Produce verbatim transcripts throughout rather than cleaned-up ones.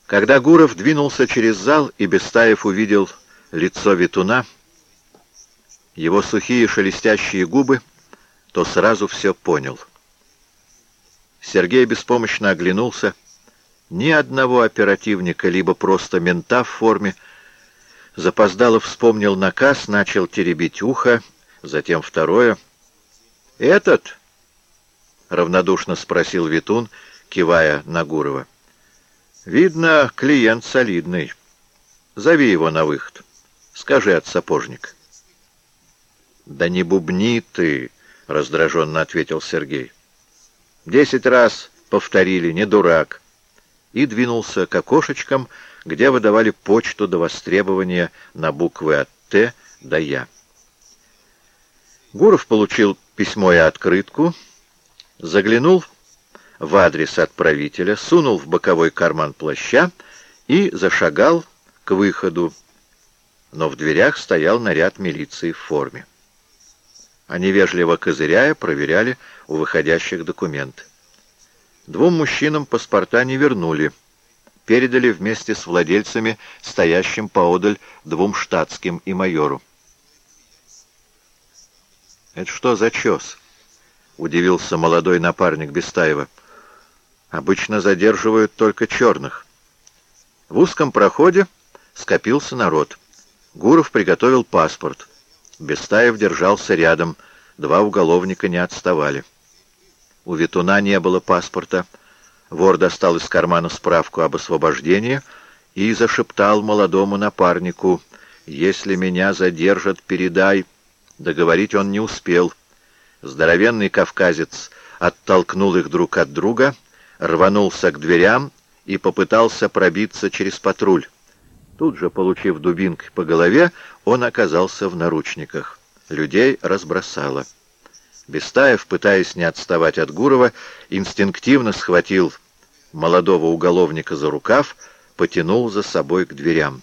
Когда Гуров двинулся через зал, и Бестаев увидел лицо Ветуна, его сухие шелестящие губы, то сразу все понял. Сергей беспомощно оглянулся. Ни одного оперативника, либо просто мента в форме. Запоздало вспомнил наказ, начал теребить ухо, затем второе. «Этот?» — равнодушно спросил Ветун, кивая на Гурова. «Видно, клиент солидный. Зови его на выход. Скажи от сапожника». «Да не бубни ты!» — раздраженно ответил Сергей. «Десять раз повторили, не дурак». И двинулся к окошечкам, где выдавали почту до востребования на буквы от «Т» до «Я». Гуров получил письмо и открытку, заглянул в адрес отправителя, сунул в боковой карман плаща и зашагал к выходу, но в дверях стоял наряд милиции в форме. Они, вежливо козыряя, проверяли у выходящих документы. Двум мужчинам паспорта не вернули, передали вместе с владельцами, стоящим поодаль, двум штатским и майору. «Это что за чес?» — удивился молодой напарник Бестаева. «Обычно задерживают только черных». В узком проходе скопился народ. Гуров приготовил паспорт. Бестаев держался рядом, два уголовника не отставали. У Ветуна не было паспорта. Вор достал из кармана справку об освобождении и зашептал молодому напарнику: «Если меня задержат, передай». Договорить он не успел. Здоровенный кавказец оттолкнул их друг от друга, рванулся к дверям и попытался пробиться через патруль. Тут же, получив дубинкой по голове, он оказался в наручниках. Людей разбросало. Бестаев, пытаясь не отставать от Гурова, инстинктивно схватил молодого уголовника за рукав, потянул за собой к дверям.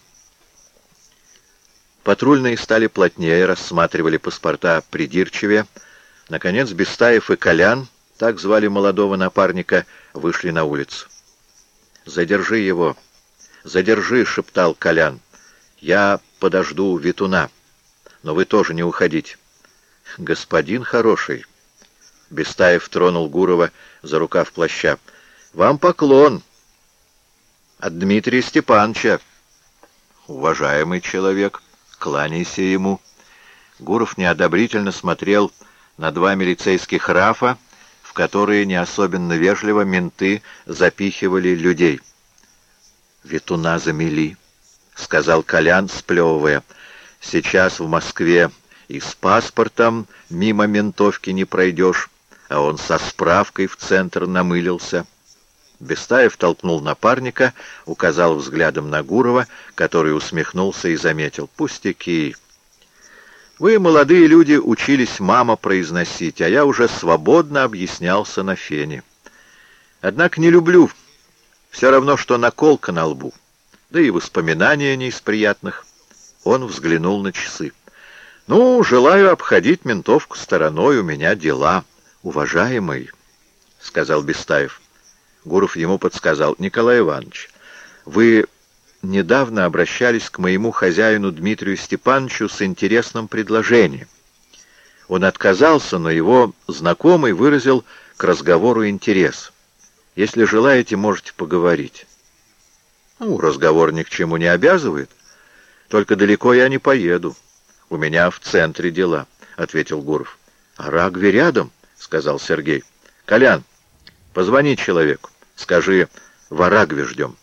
Патрульные стали плотнее, рассматривали паспорта придирчивее. Наконец Бестаев и Колян, так звали молодого напарника, вышли на улицу. «Задержи его! Задержи!» — шептал Колян. «Я подожду Ветуна, но вы тоже не уходите». «Господин хороший!» — Бестаев тронул Гурова за рукав плаща. «Вам поклон! От Дмитрия Степановича!» «Уважаемый человек, кланяйся ему!» Гуров неодобрительно смотрел на два милицейских рафа, в которые не особенно вежливо менты запихивали людей. «Ветуна замели», — сказал Колян, сплевывая. «Сейчас в Москве и с паспортом мимо ментовки не пройдешь, а он со справкой в центр намылился». Бестаев толкнул напарника, указал взглядом на Гурова, который усмехнулся и заметил: «Пустяки. Вы, молодые люди, учились мама произносить, а я уже свободно объяснялся на фене. Однако не люблю. Все равно, что наколка на лбу. Да и воспоминания не из приятных». Он взглянул на часы. «Ну, желаю обходить ментовку стороной, у меня дела, уважаемый», — сказал Бестаев. Гуров ему подсказал: «Николай Иванович, вы недавно обращались к моему хозяину Дмитрию Степановичу с интересным предложением. Он отказался, но его знакомый выразил к разговору интерес. Если желаете, можете поговорить». «Ну, разговор ни к чему не обязывает. Только далеко я не поеду. У меня в центре дела», — ответил Гуров. «А Рагве рядом», — сказал Сергей. «Колян, позвони человеку. Скажи, в Арагве ждем».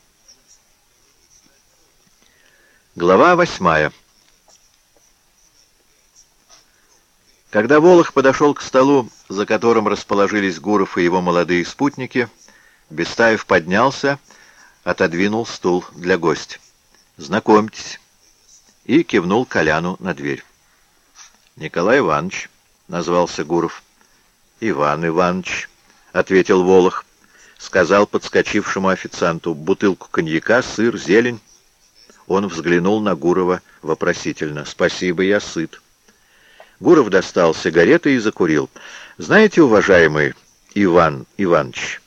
Глава восьмая. Когда Волох подошел к столу, за которым расположились Гуров и его молодые спутники, Бестаев поднялся, отодвинул стул для гостя. «Знакомьтесь», и кивнул Коляну на дверь. «Николай Иванович», — назвался Гуров. «Иван Иванович», — ответил Волох. Сказал подскочившему официанту: «Бутылку коньяка, сыр, зелень». Он взглянул на Гурова вопросительно. «Спасибо, я сыт». Гуров достал сигареты и закурил. «Знаете, уважаемый Иван Иванович,